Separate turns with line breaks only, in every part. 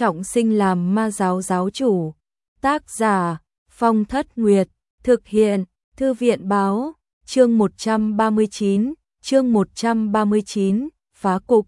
trọng sinh làm ma giáo giáo chủ. Tác giả Phong Thất Nguyệt. Thực hiện Thư viện báo. Chương 139, phá cục.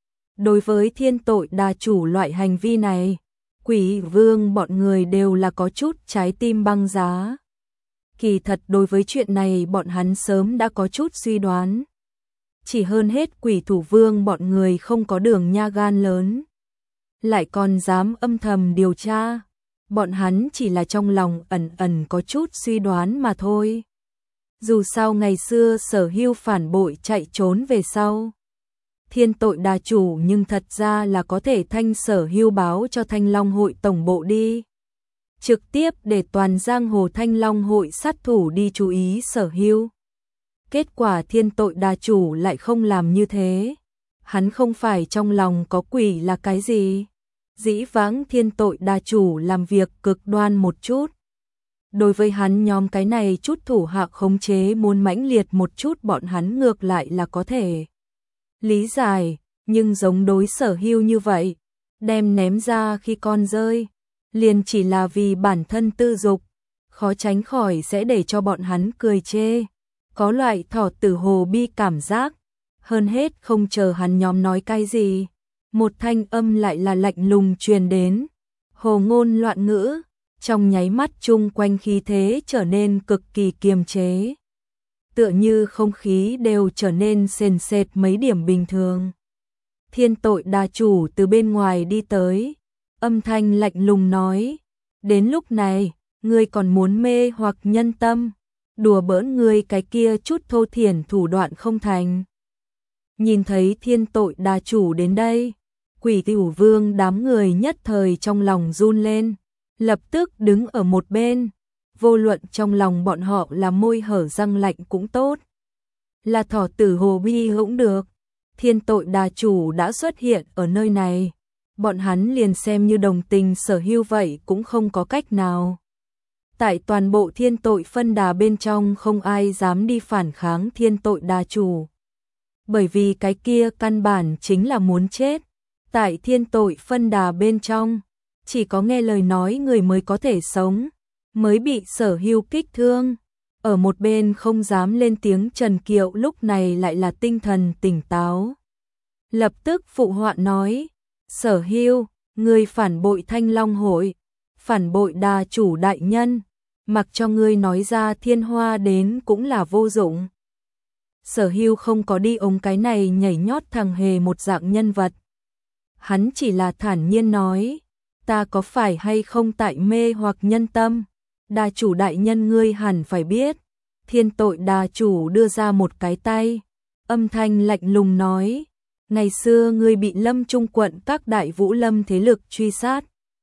Đối với thiên tội đa chủ loại hành vi này, Quỷ Vương bọn người đều là có chút trái tim băng giá. Kỳ thật đối với chuyện này bọn hắn sớm đã có chút suy đoán. Chỉ hơn hết Quỷ Thủ Vương bọn người không có đường nha gan lớn, lại còn dám âm thầm điều tra. Bọn hắn chỉ là trong lòng ẩn ẩn có chút suy đoán mà thôi. Dù sao ngày xưa Sở Hưu phản bội chạy trốn về sau, thiên tội đa chủ nhưng thật ra là có thể thanh Sở Hưu báo cho Thanh Long hội tổng bộ đi. Trực tiếp để toàn giang hồ Thanh Long hội sát thủ đi chú ý Sở Hưu. Kết quả thiên tội đa chủ lại không làm như thế. Hắn không phải trong lòng có quỷ là cái gì. Dĩ vãng thiên tội đa chủ làm việc cực đoan một chút. Đối với hắn nhóm cái này chút thủ hạ khống chế muốn mãnh liệt một chút bọn hắn ngược lại là có thể lý giải, nhưng giống đối Sở Hưu như vậy, đem ném ra khi con rơi, liền chỉ là vì bản thân tư dục, khó tránh khỏi sẽ để cho bọn hắn cười chê, có loại thỏ tử hồ bi cảm giác. Hơn hết không chờ hắn nhóm nói cái gì, một thanh âm lại là lạnh lùng truyền đến, hồ ngôn loạn ngữ, trong nháy mắt chung quanh khí thế trở nên cực kỳ kiềm chế. Tựa như không khí đều trở nên sền sệt mấy điểm bình thường. Thiên tội đa chủ từ bên ngoài đi tới, âm thanh lạnh lùng nói, đến lúc này, ngươi còn muốn mê hoặc nhân tâm, đùa bỡn ngươi cái kia chút thô thiển thủ đoạn không thành. Nhìn thấy thiên tội đa chủ đến đây, Quỷ Thủ Vương đám người nhất thời trong lòng run lên, lập tức đứng ở một bên, vô luận trong lòng bọn họ là môi hở răng lạnh cũng tốt, là thỏ tử hồ bi cũng được, thiên tội đa chủ đã xuất hiện ở nơi này, bọn hắn liền xem như đồng tình Sở Hưu vậy cũng không có cách nào. Tại toàn bộ thiên tội phân đà bên trong không ai dám đi phản kháng thiên tội đa chủ, bởi vì cái kia căn bản chính là muốn chết. Tại thiên tội phân đà bên trong, chỉ có nghe lời nói người mới có thể sống, mới bị Sở Hưu kích thương. Ở một bên không dám lên tiếng Trần Kiệu lúc này lại là tinh thần tỉnh táo. Lập tức phụ họa nói, Sở Hưu, ngươi phản bội Thanh Long hội, phản bội đa chủ đại nhân, mặc cho ngươi nói ra thiên hoa đến cũng là vô dụng. Sở Hưu không có đi ống cái này nhảy nhót thằng hề một dạng nhân vật. Hắn chỉ là thản nhiên nói, ta có phải hay không tại mê hoặc nhân tâm, đa chủ đại nhân ngươi hẳn phải biết. Thiên tội đa chủ đưa ra một cái tay, âm thanh lạnh lùng nói, ngày xưa ngươi bị Lâm Trung quận các đại vũ lâm thế lực truy sát.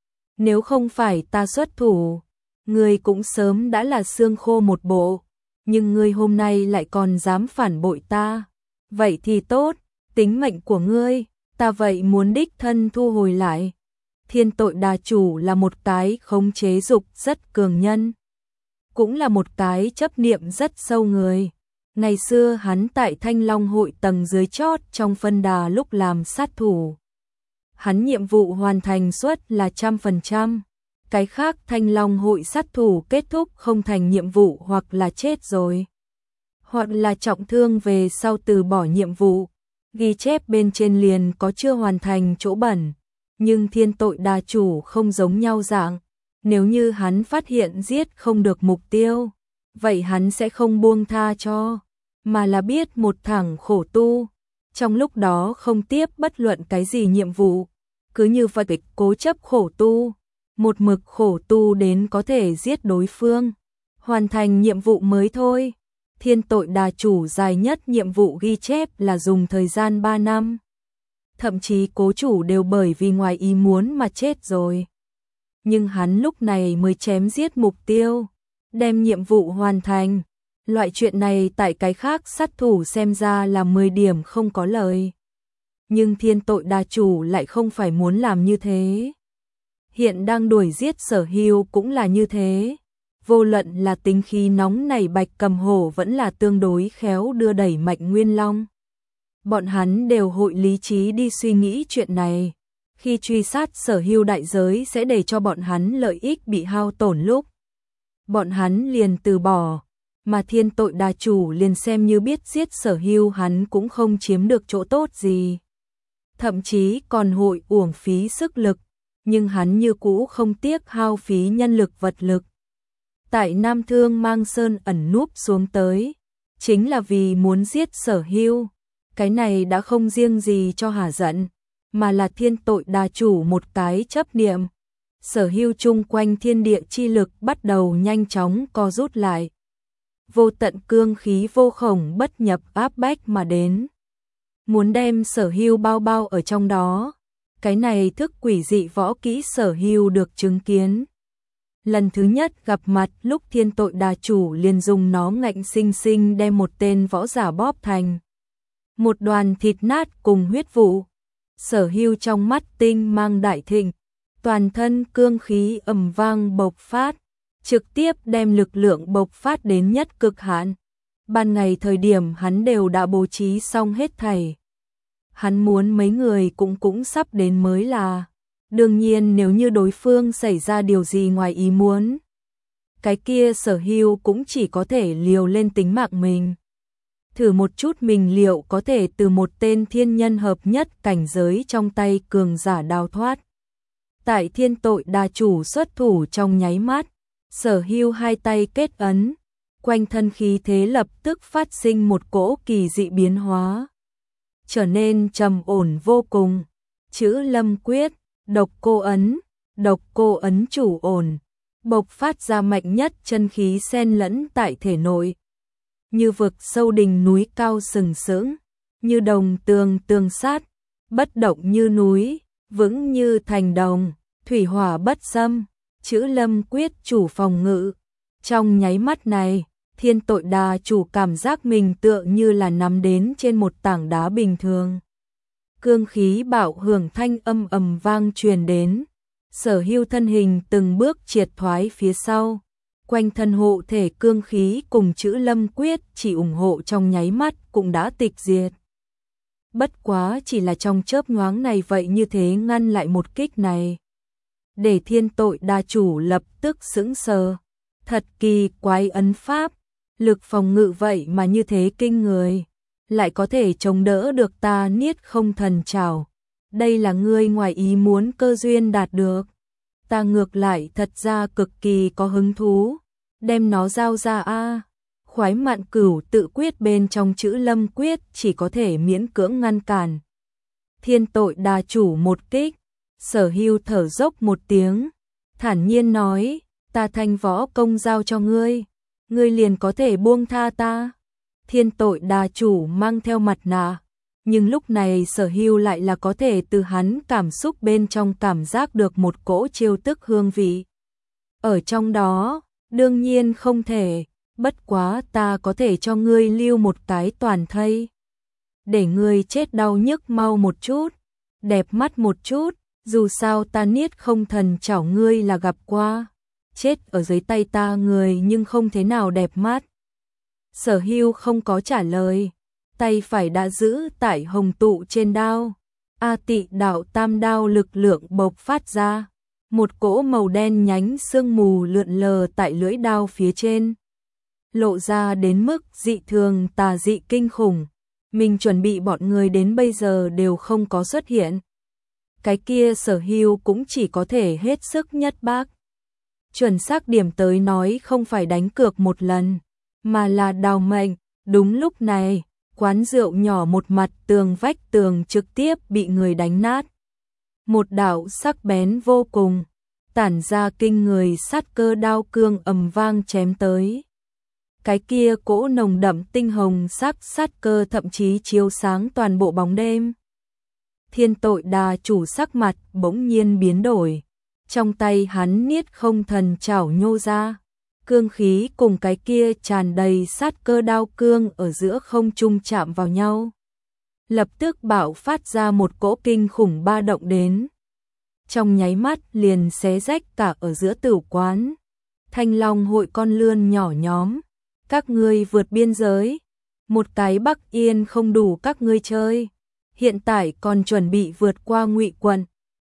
Nếu không phải ta xuất thủ, ngươi cũng sớm đã là xương khô một bộ, nhưng ngươi hôm nay lại còn dám phản bội ta. Vậy thì tốt, tính mệnh của ngươi, ta vậy muốn đích thân thu hồi lại. Thiên tội đa chủ là một cái khống chế dục rất cường nhân, cũng là một cái chấp niệm rất sâu người. Ngày xưa hắn tại Thanh Long hội tầng dưới chót trong phân đà lúc làm sát thủ, hắn nhiệm vụ hoàn thành suất là 100%. Cái khác Thanh Long hội sát thủ kết thúc không thành nhiệm vụ hoặc là chết rồi, hoặc là trọng thương về sau từ bỏ nhiệm vụ, ghi chép bên trên liền có chưa hoàn thành chỗ bẩn. Nhưng thiên tội đa chủ không giống nhau dạng, nếu như hắn phát hiện giết không được mục tiêu, vậy hắn sẽ không buông tha cho, mà là biết một thẳng khổ tu, trong lúc đó không tiếp bất luận cái gì nhiệm vụ, cứ như vậy cố chấp khổ tu, một mực khổ tu đến có thể giết đối phương, hoàn thành nhiệm vụ mới thôi. Thiên tội đa chủ dài nhất nhiệm vụ ghi chép là dùng thời gian 3 năm. Thậm chí cố chủ đều bởi vì ngoài ý muốn mà chết rồi. Nhưng hắn lúc này mới chém giết mục tiêu, đem nhiệm vụ hoàn thành. Loại chuyện này tại cái khác sát thủ xem ra là 10 điểm không có lời. Nhưng thiên tội đa chủ lại không phải muốn làm như thế. Hiện đang đuổi giết Sở Hưu cũng là như thế. Vô luận là tính khí nóng này Bạch Cầm Hổ vẫn là tương đối khéo đưa đẩy Mạnh Nguyên Long. Bọn hắn đều hội lý trí đi suy nghĩ chuyện này. Khi truy sát Sở Hưu đại giới sẽ để cho bọn hắn lợi ích bị hao tổn lúc bọn hắn liền từ bỏ, mà thiên tội đà chủ liền xem như biết giết Sở Hưu hắn cũng không chiếm được chỗ tốt gì. Thậm chí còn hội uổng phí sức lực, nhưng hắn như cũ không tiếc hao phí nhân lực vật lực. Tại Nam Thương Mang Sơn ẩn núp xuống tới, chính là vì muốn giết Sở Hưu. Cái này đã không riêng gì cho hả giận, mà là thiên tội đà chủ một cái chấp niệm. Sở Hưu chung quanh thiên địa chi lực bắt đầu nhanh chóng co rút lại. Vô tận cương khí vô khổng bất nhập áp bách mà đến. Muốn đem Sở Hưu bao bao ở trong đó. Cái này thức quỷ dị võ kỹ Sở Hưu được chứng kiến. Lần thứ nhất gặp mặt lúc thiên tội đà chủ liền dùng nó ngạnh sinh sinh đem một tên võ giả bóp thành một đoàn thịt nát cùng huyết vụ. Sở Hưu trong mắt tinh mang đại thịnh, toàn thân cương khí ầm vang bộc phát, trực tiếp đem lực lượng bộc phát đến nhất cực hạn. Ban ngày thời điểm hắn đều đã bố trí xong hết thảy. Hắn muốn mấy người cũng sắp đến mới là. Đương nhiên nếu như đối phương xảy ra điều gì ngoài ý muốn, cái kia Sở Hưu cũng chỉ có thể liều lên tính mạng mình. Thử một chút mình liệu có thể từ một tên thiên nhân hợp nhất cảnh giới trong tay cường giả đào thoát. Tại thiên tội đà chủ xuất thủ trong nháy mắt, Sở Hưu hai tay kết ấn, quanh thân khí thế lập tức phát sinh một cỗ kỳ dị biến hóa, trở nên trầm ổn vô cùng. Chữ Lâm quyết, độc cô ấn chủ ổn, bộc phát ra mạnh nhất chân khí xen lẫn tại thể nội. Như vực sâu đình núi cao sừng sững, như đồng tường tường sát, bất động như núi, vững như thành đồng, thủy hỏa bất xâm. Chữ Lâm quyết chủ phòng ngự. Trong nháy mắt này, thiên tội đà chủ cảm giác mình tựa như là nắm đến trên một tảng đá bình thường. Cương khí bạo hưởng thanh âm ầm vang truyền đến. Sở Hưu thân hình từng bước triệt thoái phía sau. Quanh thân hộ thể cương khí cùng chữ Lâm quyết chỉ ủng hộ trong nháy mắt cũng đã tịch diệt. Bất quá chỉ là trong chớp nhoáng này vậy như thế ngăn lại một kích này. Để thiên tội đà chủ lập tức sững sờ. Thật kỳ quái ấn pháp, lực phòng ngự vậy mà như thế kinh người. Lại có thể chống đỡ được ta Niết Không Thần Trảo. Đây là ngươi ngoài ý muốn cơ duyên đạt được. Ta ngược lại thật ra cực kỳ có hứng thú. Đem nó giao ra a. Khoái mạn cửu tự quyết bên trong chữ Lâm quyết chỉ có thể miễn cưỡng ngăn cản. Thiên tội đà chủ một kích. Sở Hưu thở dốc một tiếng, thản nhiên nói, ta thanh võ công giao cho ngươi, ngươi liền có thể buông tha ta. Thiên tội đà chủ mang theo mặt nạ, nhưng lúc này Sở Hưu lại là có thể từ hắn cảm xúc bên trong cảm giác được một cỗ chiêu tức hương vị. Ở trong đó, đương nhiên không thể, bất quá ta có thể cho ngươi lưu một cái toàn thây. Để ngươi chết đau nhức mau một chút, đẹp mắt một chút. Dù sao ta Niết Không Thần Trảo ngươi là gặp qua, chết ở dưới tay ta người nhưng không thế nào đẹp mắt. Sở Hưu không có trả lời, tay phải đã giữ tại hồng tụ trên đao. A Tị đạo tam đao lực lượng bộc phát ra, một cỗ màu đen nhánh sương mù lượn lờ tại lưỡi đao phía trên, lộ ra đến mức dị thường tà dị kinh khủng. Mình chuẩn bị bọn người đến bây giờ đều không có xuất hiện. Cái kia Sở Hưu cũng chỉ có thể hết sức nhất bác. Chuẩn xác điểm tới nói không phải đánh cược một lần, mà là đào mệnh. Đúng lúc này, quán rượu nhỏ một mặt tường vách tường trực tiếp bị người đánh nát. Một đạo sắc bén vô cùng, tản ra kinh người sát cơ đao cương ầm vang chém tới. Cái kia cỗ nồng đậm tinh hồng sắc sát cơ thậm chí chiếu sáng toàn bộ bóng đêm. Thiên tội đà chủ sắc mặt bỗng nhiên biến đổi, trong tay hắn Niết Không Thần Trảo nhô ra, cương khí cùng cái kia tràn đầy sát cơ đao cương ở giữa không trung chạm vào nhau, lập tức bạo phát ra một cỗ kinh khủng ba động đến. Trong nháy mắt liền xé rách cả ở giữa tử quán. Thanh Long hội con lươn nhỏ nhóm, các ngươi vượt biên giới, một cái Bắc Yên không đủ các ngươi chơi. Hiện tại còn chuẩn bị vượt qua Ngụy quận,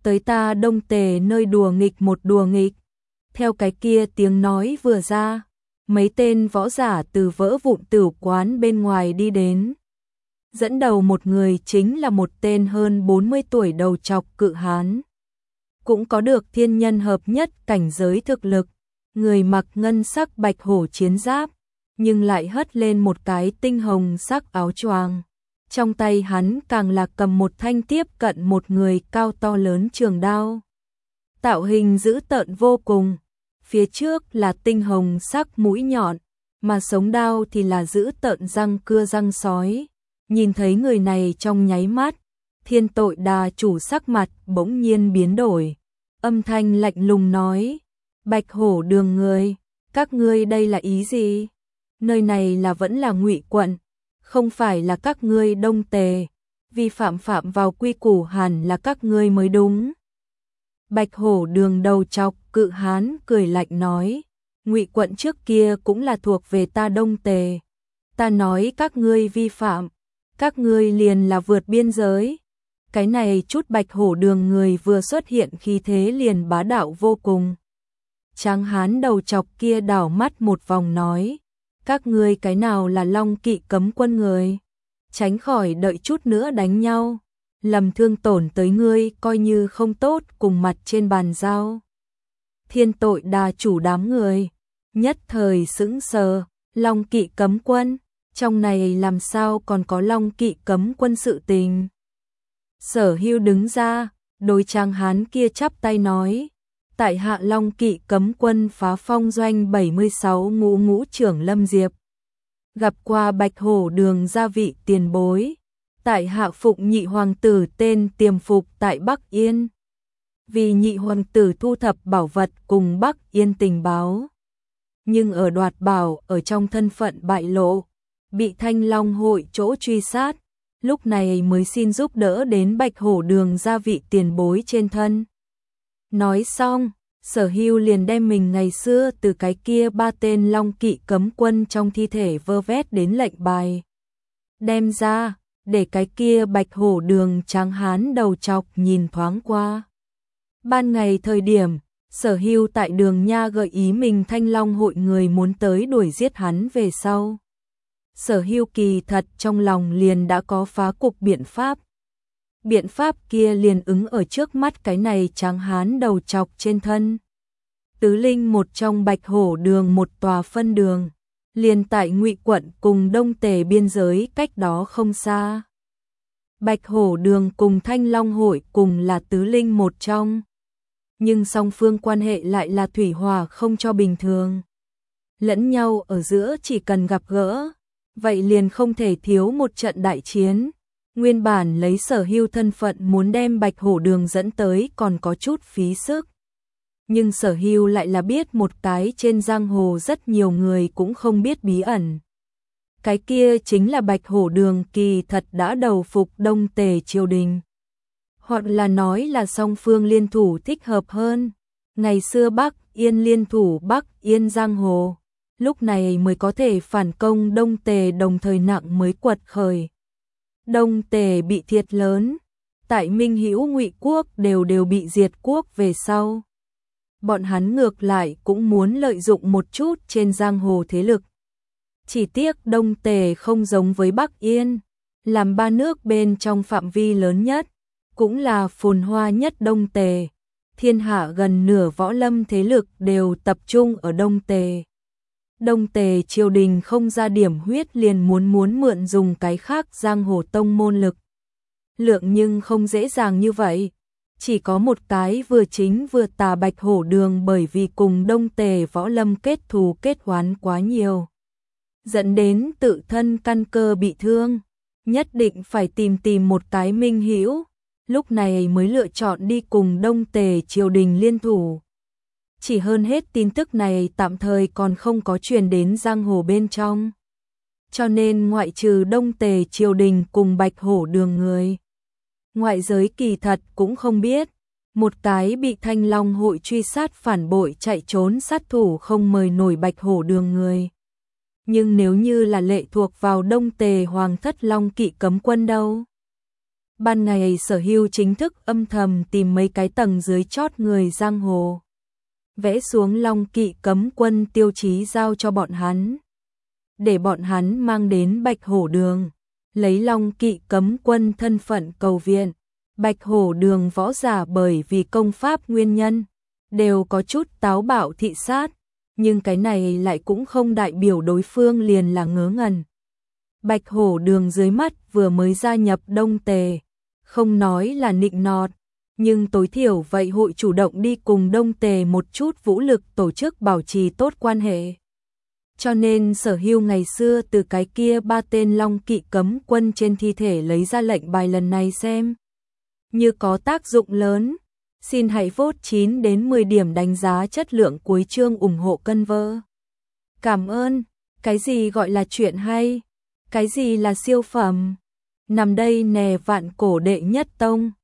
tới ta Đông Tề nơi đùa nghịch một đùa nghịch. Theo cái kia tiếng nói vừa ra, mấy tên võ giả từ vỡ vụn tửu quán bên ngoài đi đến. Dẫn đầu một người chính là một tên hơn 40 tuổi đầu trọc cự hán. Cũng có được thiên nhân hợp nhất cảnh giới thực lực, người mặc ngân sắc bạch hổ chiến giáp, nhưng lại hất lên một cái tinh hồng sắc áo choàng. Trong tay hắn càng là cầm một thanh tiếp cận một người cao to lớn trường đao. Tạo hình dữ tợn vô cùng, phía trước là tinh hồng sắc mũi nhọn, mà sống đao thì là dữ tợn răng cưa răng sói. Nhìn thấy người này trong nháy mắt, Thiên Tội Đà chủ sắc mặt bỗng nhiên biến đổi, âm thanh lạnh lùng nói: Bạch Hổ Đường người, các ngươi đây là ý gì? Nơi này là vẫn là Ngụy quận, không phải là các ngươi Đông Tề, vi phạm vào quy củ hẳn là các ngươi mới đúng. Bạch Hổ Đường đầu trọc cự hán cười lạnh nói: Ngụy quận trước kia cũng là thuộc về ta Đông Tề, ta nói các ngươi vi phạm, các ngươi liền là vượt biên giới. Cái này chút Bạch Hổ Đường người vừa xuất hiện khí thế liền bá đạo vô cùng. Tráng hán đầu trọc kia đảo mắt một vòng nói: các ngươi cái nào là Long Kỵ cấm quân người? Tránh khỏi đợi chút nữa đánh nhau, làm thương tổn tới ngươi coi như không tốt cùng mặt trên bàn giao. Thiên Tội Đà chủ đám người nhất thời sững sờ, Long Kỵ cấm quân, trong này làm sao còn có Long Kỵ cấm quân sự tình. Sở Hưu đứng ra, đối tráng hán kia chắp tay nói: tại hạ Long Kỵ cấm quân phá phong doanh 76 ngũ ngũ trưởng Lâm Diệp. Gặp qua Bạch Hổ Đường gia vị tiền bối, tại hạ phụng nhị hoàng tử tên tiềm phục tại Bắc Yên. Vì nhị hoàng tử thu thập bảo vật cùng Bắc Yên tình báo, nhưng ở đoạt bảo ở trong thân phận bại lộ, bị Thanh Long hội chỗ truy sát, lúc này mới xin giúp đỡ đến Bạch Hổ Đường gia vị tiền bối trên thân. Nói xong, Sở Hưu liền đem mình ngày xưa từ cái kia 3 tên Long Kỵ cấm quân trong thi thể vơ vét đến lệnh bài đem ra, để cái kia Bạch Hổ Đường tráng hán đầu trọc nhìn thoáng qua. Ban ngày thời điểm, Sở Hưu tại Đường Nha gợi ý mình Thanh Long hội người muốn tới đuổi giết hắn về sau. Sở Hưu kỳ thật trong lòng liền đã có phá cục biện pháp. Biện pháp kia liền ứng ở trước mắt cái này tráng hán đầu trọc trên thân. Tứ Linh một trong Bạch Hổ Đường một tòa phân đường, liền tại Ngụy quận cùng Đông Tề biên giới cách đó không xa. Bạch Hổ Đường cùng Thanh Long hội cùng là tứ linh một trong, nhưng song phương quan hệ lại là thủy hỏa không cho bình thường. Lẫn nhau ở giữa chỉ cần gặp gỡ, vậy liền không thể thiếu một trận đại chiến. Nguyên bản lấy Sở Hưu thân phận muốn đem Bạch Hổ Đường dẫn tới còn có chút phí sức. Nhưng Sở Hưu lại là biết một cái trên giang hồ rất nhiều người cũng không biết bí ẩn. Cái kia chính là Bạch Hổ Đường kỳ thật đã đầu phục Đông Tề triều đình. Hoặc là nói là song phương liên thủ thích hợp hơn. Ngày xưa Bắc Yên liên thủ Bắc Yên giang hồ, lúc này mới có thể phản công Đông Tề, đồng thời nặng mới quật khởi. Đông Tề bị thiệt lớn, tại Minh Hữu Ngụy quốc đều bị diệt quốc về sau. Bọn hắn ngược lại cũng muốn lợi dụng một chút trên giang hồ thế lực. Chỉ tiếc Đông Tề không giống với Bắc Yên, làm ba nước bên trong phạm vi lớn nhất, cũng là phồn hoa nhất Đông Tề. Thiên hạ gần nửa võ lâm thế lực đều tập trung ở Đông Tề. Đông Tề triều đình không ra điểm huyết liền muốn mượn dùng cái khác giang hồ tông môn lực lượng, nhưng không dễ dàng như vậy. Chỉ có một cái vừa chính vừa tà Bạch Hổ Đường bởi vì cùng Đông Tề võ lâm kết thù kết oán quá nhiều, dẫn đến tự thân căn cơ bị thương, nhất định phải tìm một cái minh hữu, lúc này mới lựa chọn đi cùng Đông Tề triều đình liên thủ. Chỉ hơn hết tin tức này tạm thời còn không có truyền đến giang hồ bên trong. Cho nên ngoại trừ Đông Tề triều đình cùng Bạch Hổ Đường người, ngoại giới kỳ thật cũng không biết, một cái bị Thanh Long hội truy sát phản bội chạy trốn sát thủ không mời nổi Bạch Hổ Đường người. Nhưng nếu như là lệ thuộc vào Đông Tề Hoàng thất Long Kỵ cấm quân đâu? Ban ngày Sở Hưu chính thức âm thầm tìm mấy cái tầng dưới chót người giang hồ, vẽ xuống Long Kỵ cấm quân tiêu chí giao cho bọn hắn, để bọn hắn mang đến Bạch Hổ Đường, lấy Long Kỵ cấm quân thân phận cầu viện. Bạch Hổ Đường võ giả bởi vì công pháp nguyên nhân, đều có chút táo bạo thị sát, nhưng cái này lại cũng không đại biểu đối phương liền là ngớ ngẩn. Bạch Hổ Đường dưới mắt vừa mới gia nhập Đông Tề, không nói là nịnh nọt, nhưng tối thiểu vậy hội chủ động đi cùng Đông Tề một chút vũ lực tổ chức bảo trì tốt quan hệ. Cho nên Sở Hưu ngày xưa từ cái kia 3 tên Long Kỵ cấm quân trên thi thể lấy ra lệnh bài lần này xem như có tác dụng lớn. Xin hãy vote 9 đến 10 điểm đánh giá chất lượng cuối chương ủng hộ cân vơ. Cảm ơn. Cái gì gọi là chuyện hay? Cái gì là siêu phẩm? Nằm đây nè vạn cổ đệ nhất tông.